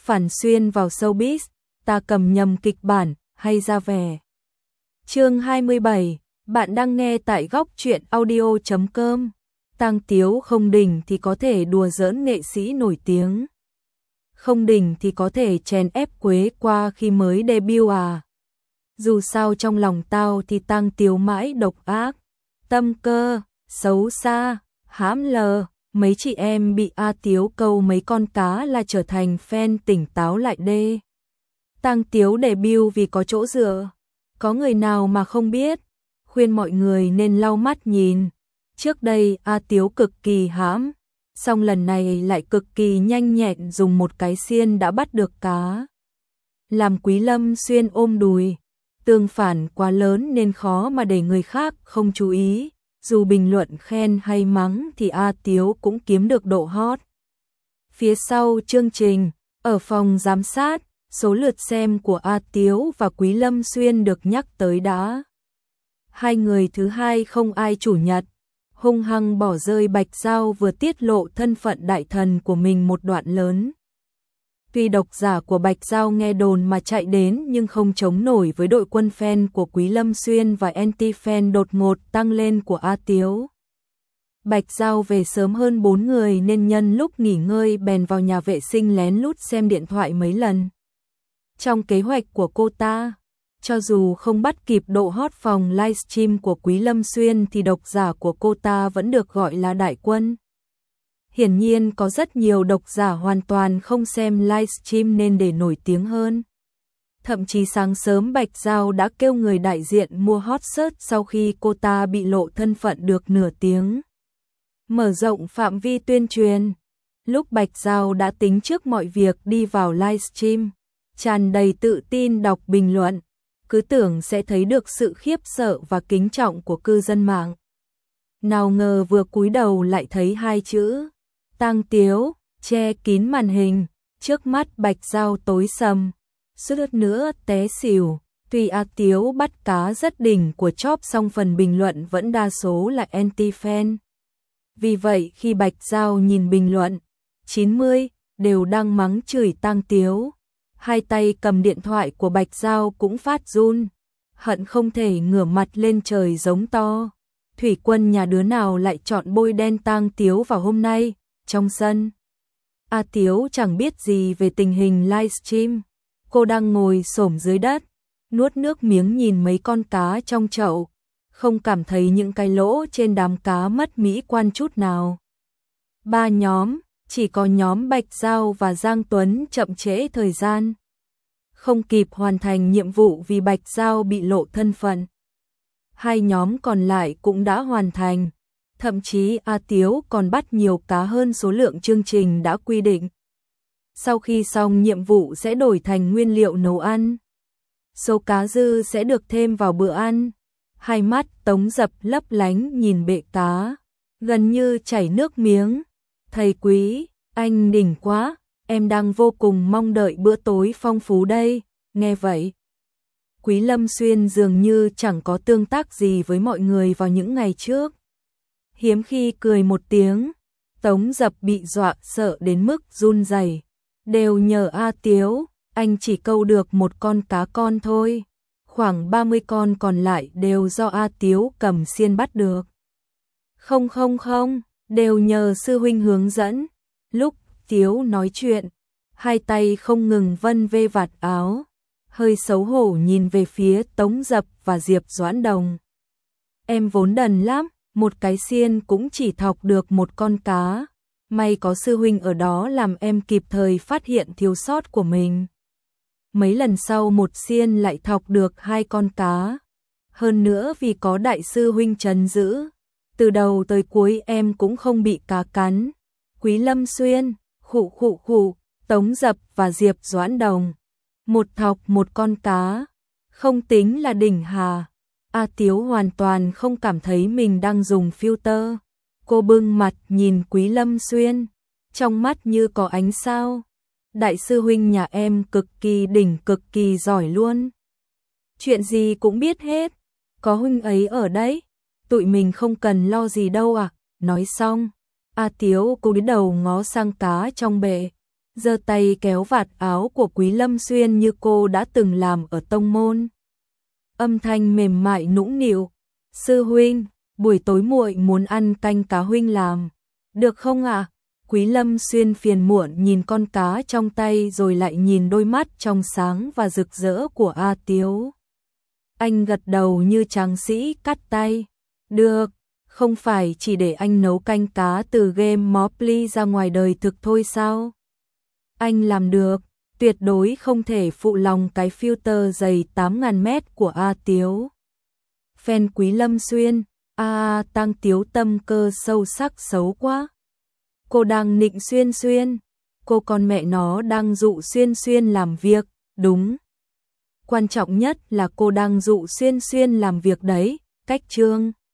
phản xuyên vào showbiz, ta cầm nhầm kịch bản hay ra vẻ. Chương 27, bạn đang nghe tại góc truyện audio.com. Tang Tiếu không đỉnh thì có thể đùa giỡn nghệ sĩ nổi tiếng. Không đỉnh thì có thể chèn ép Quế Qua khi mới debut à. Dù sao trong lòng tao thì Tang Tiếu mãi độc ác, tâm cơ, xấu xa, hãm lờ. Mấy chị em bị A Tiếu câu mấy con cá là trở thành fan tỉnh táo lại đê. Tang Tiếu debut vì có chỗ dựa. Có người nào mà không biết, khuyên mọi người nên lau mắt nhìn. Trước đây A Tiếu cực kỳ hãm, song lần này lại cực kỳ nhanh nhẹn dùng một cái xiên đã bắt được cá. Làm Quý Lâm Xuyên ôm đùi, tương phản quá lớn nên khó mà để người khác không chú ý. Dù bình luận khen hay mắng thì A Tiếu cũng kiếm được độ hot. Phía sau chương trình, ở phòng giám sát, số lượt xem của A Tiếu và Quý Lâm Xuyên được nhắc tới đã. Hai người thứ hai không ai chủ nhật, hung hăng bỏ rơi Bạch Giao vừa tiết lộ thân phận đại thần của mình một đoạn lớn. Tuy độc giả của Bạch Giao nghe đồn mà chạy đến nhưng không chống nổi với đội quân fan của Quý Lâm Xuyên và anti-fan đột ngột tăng lên của A Tiếu. Bạch Giao về sớm hơn 4 người nên nhân lúc nghỉ ngơi bèn vào nhà vệ sinh lén lút xem điện thoại mấy lần. Trong kế hoạch của cô ta, cho dù không bắt kịp độ hot phòng livestream của Quý Lâm Xuyên thì độc giả của cô ta vẫn được gọi là đại quân. Hiển nhiên có rất nhiều độc giả hoàn toàn không xem livestream nên để nổi tiếng hơn. Thậm chí sáng sớm Bạch Giao đã kêu người đại diện mua hot search sau khi cô ta bị lộ thân phận được nửa tiếng. Mở rộng phạm vi tuyên truyền. Lúc Bạch Giao đã tính trước mọi việc đi vào livestream, tràn đầy tự tin đọc bình luận, cứ tưởng sẽ thấy được sự khiếp sợ và kính trọng của cư dân mạng. Nào ngờ vừa cúi đầu lại thấy hai chữ Tang Tiếu che kín màn hình, trước mắt Bạch Giao tối sầm, suýt nữa té xỉu. Tuy A Tiếu bắt cá rất đỉnh của chóp song phần bình luận vẫn đa số là anti-fan. Vì vậy khi Bạch Giao nhìn bình luận, 90 đều đang mắng chửi Tang Tiếu. Hai tay cầm điện thoại của Bạch Giao cũng phát run, hận không thể ngửa mặt lên trời giống to. Thủy quân nhà đứa nào lại chọn bôi đen Tang Tiếu vào hôm nay, trong sân. A Tiếu chẳng biết gì về tình hình livestream. Cô đang ngồi xổm dưới đất, nuốt nước miếng nhìn mấy con cá trong chậu, không cảm thấy những cái lỗ trên đám cá mất mỹ quan chút nào. Ba nhóm, chỉ có nhóm Bạch Giao và Giang Tuấn chậm trễ thời gian, không kịp hoàn thành nhiệm vụ vì Bạch Giao bị lộ thân phận. Hai nhóm còn lại cũng đã hoàn thành, thậm chí A Tiếu còn bắt nhiều cá hơn số lượng chương trình đã quy định. Sau khi xong nhiệm vụ sẽ đổi thành nguyên liệu nấu ăn. Số cá dư sẽ được thêm vào bữa ăn. Hai mắt Tống Dập lấp lánh nhìn bệ cá, gần như chảy nước miếng. Thầy Quý, anh đỉnh quá, em đang vô cùng mong đợi bữa tối phong phú đây. Nghe vậy, Quý Lâm Xuyên dường như chẳng có tương tác gì với mọi người vào những ngày trước. Hiếm khi cười một tiếng, Tống Dập bị dọa sợ đến mức run rẩy. Đều nhờ A Tiếu, anh chỉ câu được một con cá con thôi. Khoảng 30 con còn lại đều do A Tiếu cầm xiên bắt được. Không, đều nhờ sư huynh hướng dẫn. Lúc Tiếu nói chuyện, hai tay không ngừng vân vê vạt áo, hơi xấu hổ nhìn về phía Tống Dập và Diệp Doãn Đồng. Em vốn đần lắm, một cái xiên cũng chỉ thọc được một con cá. May có sư huynh ở đó làm em kịp thời phát hiện thiếu sót của mình. Mấy lần sau một xiên lại thọc được 2 con cá. Hơn nữa vì có đại sư huynh trấn giữ, từ đầu tới cuối em cũng không bị cá cắn. Quý Lâm Xuyên, khụ, Tống Dập và Diệp Doãn Đồng. Một thọc một con cá, không tính là đỉnh hà. A Tiếu hoàn toàn không cảm thấy mình đang dùng filter. Cô bưng mặt nhìn Quý Lâm Xuyên, trong mắt như có ánh sao. Đại sư huynh nhà em cực kỳ đỉnh, cực kỳ giỏi luôn. Chuyện gì cũng biết hết, có huynh ấy ở đấy, tụi mình không cần lo gì đâu à. Nói xong, A Tiếu cúi đầu ngó sang cá trong bể, giơ tay kéo vạt áo của Quý Lâm Xuyên như cô đã từng làm ở tông môn. Âm thanh mềm mại nũng nịu, "Sư huynh, buổi tối muội muốn ăn canh cá huynh làm, được không ạ?" Quý Lâm Xuyên phiền muộn nhìn con cá trong tay rồi lại nhìn đôi mắt trong sáng và rực rỡ của A Tiếu. Anh gật đầu như tráng sĩ cắt tay. "Được, không phải chỉ để anh nấu canh cá từ game Monopoly ra ngoài đời thực thôi sao? Anh làm được, tuyệt đối không thể phụ lòng cái filter dày 8.000 mét của A Tiếu." Fan Quý Lâm Xuyên, Tăng Tiếu tâm cơ sâu sắc xấu quá. Cô đang nịnh Xuyên Xuyên, cô con mẹ nó đang dụ Xuyên Xuyên làm việc, đúng. Quan trọng nhất là cô đang dụ Xuyên Xuyên làm việc đấy, cách chương.